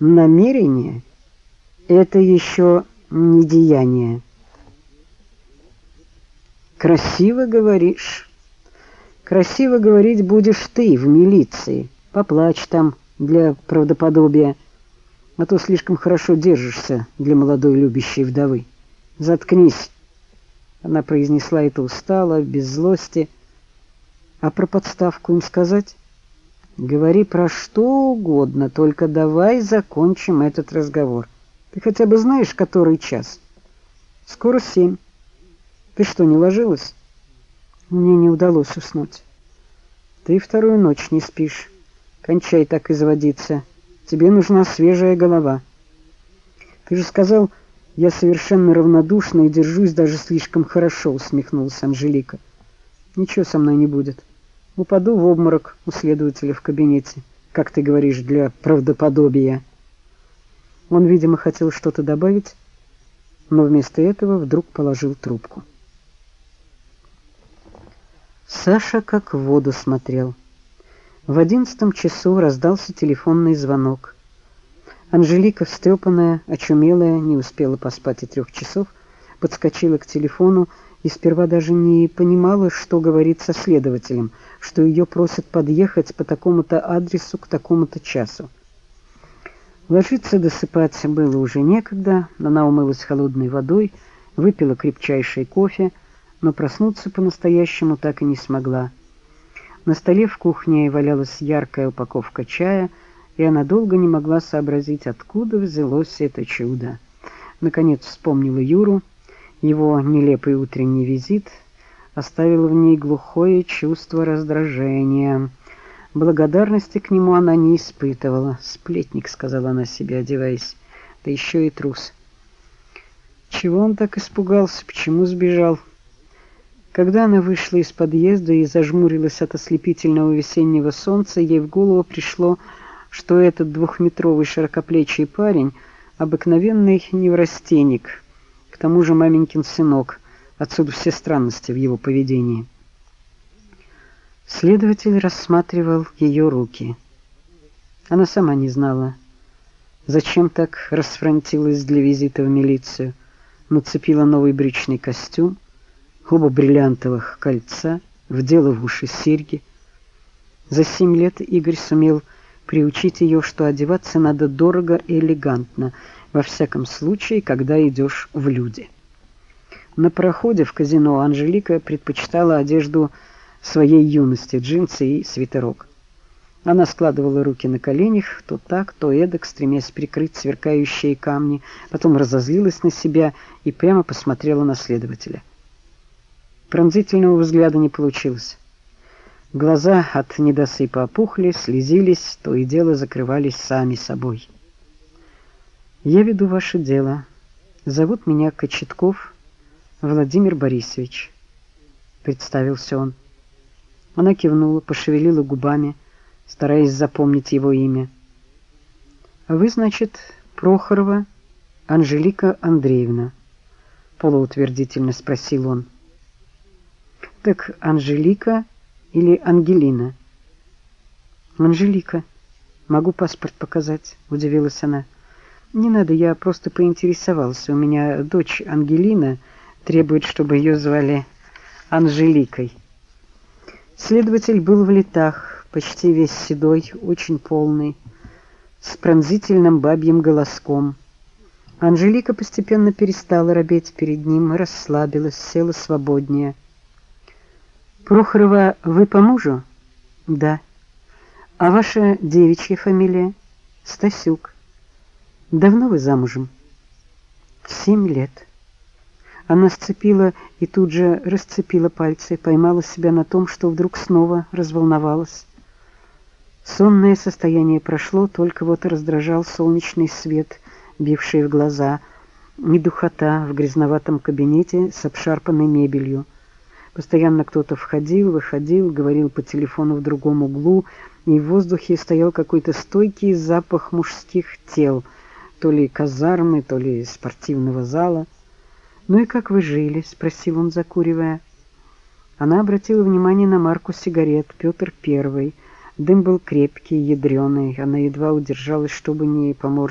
Намерение — это еще не деяние. Красиво говоришь. Красиво говорить будешь ты в милиции. Поплачь там для правдоподобия, а то слишком хорошо держишься для молодой любящей вдовы. Заткнись. Она произнесла это устало, без злости. А про подставку им сказать? Говори про что угодно, только давай закончим этот разговор. Ты хотя бы знаешь, который час? Скоро 7. Ты что, не ложилась? Мне не удалось уснуть. Ты вторую ночь не спишь. Кончай так изводиться. Тебе нужна свежая голова. Ты же сказал, я совершенно равнодушна и держусь даже слишком хорошо, усмехнулась Анжелика. Ничего со мной не будет. Упаду в обморок у следователя в кабинете, как ты говоришь, для правдоподобия. Он, видимо, хотел что-то добавить, но вместо этого вдруг положил трубку. Саша как в воду смотрел. В 11 часу раздался телефонный звонок. Анжелика, встрепанная, очумелая, не успела поспать и 3 часов, подскочила к телефону и сперва даже не понимала, что говорит со следователем, что ее просят подъехать по такому-то адресу к такому-то часу. Ложиться досыпать было уже некогда, она умылась холодной водой, выпила крепчайший кофе, но проснуться по-настоящему так и не смогла. На столе в кухне валялась яркая упаковка чая, и она долго не могла сообразить, откуда взялось это чудо. Наконец вспомнила Юру. Его нелепый утренний визит оставил в ней глухое чувство раздражения. Благодарности к нему она не испытывала. «Сплетник», — сказала она себе, одеваясь, — «да еще и трус». Чего он так испугался? Почему сбежал? Когда она вышла из подъезда и зажмурилась от ослепительного весеннего солнца, ей в голову пришло, что этот 2-метровый широкоплечий парень — обыкновенный неврастенник, к тому же маменькин сынок, отсюда все странности в его поведении. Следователь рассматривал ее руки. Она сама не знала, зачем так расфрантилась для визита в милицию, нацепила новый брючный костюм, оба бриллиантовых кольца, вдела в уши серьги. За 7 лет Игорь сумел приучить ее, что одеваться надо дорого и элегантно, во всяком случае, когда идешь в люди. На пароходе в казино Анжелика предпочитала одежду своей юности, джинсы и свитерок. Она складывала руки на коленях, то так, то эдак, стремясь прикрыть сверкающие камни, потом разозлилась на себя и прямо посмотрела на следователя. Пронзительного взгляда не получилось. Глаза от недосыпа опухли, слезились, то и дело закрывались сами собой. «Я веду ваше дело. Зовут меня Кочетков Владимир Борисович», — представился он. Она кивнула, пошевелила губами, стараясь запомнить его имя. «А вы, значит, Прохорова Анжелика Андреевна?» — полуутвердительно спросил он. «Так Анжелика или Ангелина?» «Анжелика. Могу паспорт показать», — удивилась она. «Не надо, я просто поинтересовался. У меня дочь Ангелина требует, чтобы ее звали Анжеликой». Следователь был в летах, почти весь седой, очень полный, с пронзительным бабьим голоском. Анжелика постепенно перестала робеть перед ним, расслабилась, села свободнее. «Прохорова, вы по мужу?» «Да». «А ваша девичья фамилия?» «Стасюк». «Давно вы замужем?» 7 лет». Она сцепила и тут же расцепила пальцы, поймала себя на том, что вдруг снова разволновалась. Сонное состояние прошло, только вот раздражал солнечный свет, бивший в глаза, и духота в грязноватом кабинете с обшарпанной мебелью. Постоянно кто-то входил, выходил, говорил по телефону в другом углу, и в воздухе стоял какой-то стойкий запах мужских тел, то ли казармы, то ли спортивного зала. «Ну и как вы жили?» — спросил он, закуривая. Она обратила внимание на марку сигарет «Петр I». Дым был крепкий, ядреный. Она едва удержалась, чтобы не поморщиться.